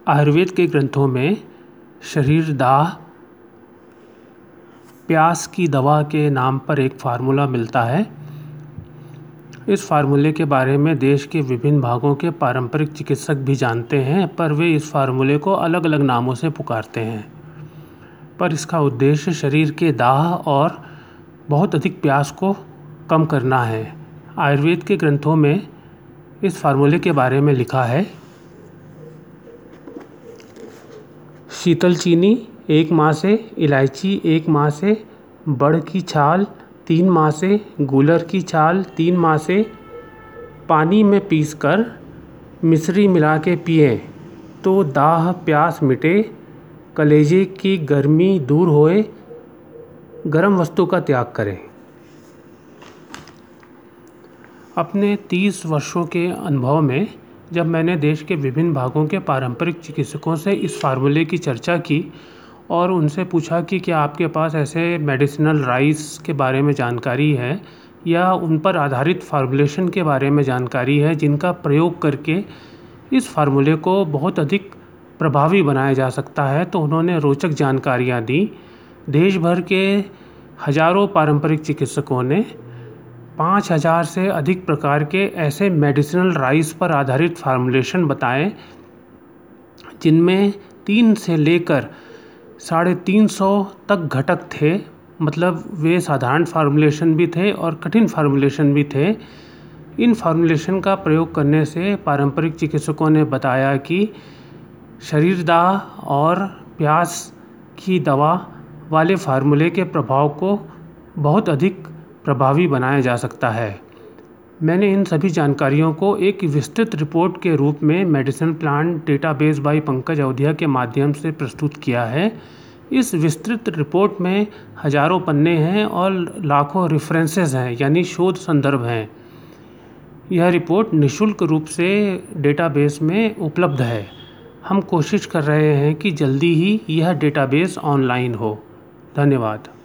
आयुर्वेद के ग्रंथों में शरीर दाह प्यास की दवा के नाम पर एक फार्मूला मिलता है। इस फार्मूले के बारे में देश के विभिन्न भागों के पारंपरिक चिकित्सक भी जानते हैं, पर वे इस फार्मूले को अलग अलग नामों से पुकारते हैं। पर इसका उद्देश्य शरीर के दाह और बहुत अधिक प्यास को कम करना है। आयुर्वेद के ग्रंथों में इस फार्मूले के बारे में लिखा है: शीतल चीनी 1 माह से, इलायची 1 माह से, बड़ की छाल 3 माह से, गूलर की छाल 3 माह से पानी में पीसकर मिश्री मिला के पिएं तो दाह प्यास मिटे, कलेजे की गर्मी दूर होए, गर्म वस्तु का त्याग करें। अपने 30 वर्षों के अनुभव में जब मैंने देश के विभिन्न भागों के पारंपरिक चिकित्सकों से इस फार्मूले की चर्चा की और उनसे पूछा कि क्या आपके पास ऐसे मेडिसिनल राइस के बारे में जानकारी है या उन पर आधारित फार्मूलेशन के बारे में जानकारी है जिनका प्रयोग करके इस फार्मूले को बहुत अधिक प्रभावी बनाया जा सकता है, तो उन्होंने रोचक जानकारियाँ दी। देश भर के हज़ारों पारंपरिक चिकित्सकों ने 5000 से अधिक प्रकार के ऐसे मेडिसिनल राइस पर आधारित फार्मूलेशन बताए, जिनमें 3 से लेकर 350 तक घटक थे। मतलब वे साधारण फार्मूलेशन भी थे और कठिन फार्मूलेशन भी थे। इन फार्मूलेशन का प्रयोग करने से पारंपरिक चिकित्सकों ने बताया कि शरीर दाह और प्यास की दवा वाले फार्मूले के प्रभाव को बहुत अधिक प्रभावी बनाया जा सकता है। मैंने इन सभी जानकारियों को एक विस्तृत रिपोर्ट के रूप में medicine plant database by Pankaj Awadhiya के माध्यम से प्रस्तुत किया है। इस विस्तृत रिपोर्ट में हज़ारों पन्ने हैं और लाखों रेफरेंसेस हैं, यानी शोध संदर्भ हैं। यह रिपोर्ट निःशुल्क रूप से डेटाबेस में उपलब्ध है। हम कोशिश कर रहे हैं कि जल्दी ही यह डेटाबेस ऑनलाइन हो। धन्यवाद।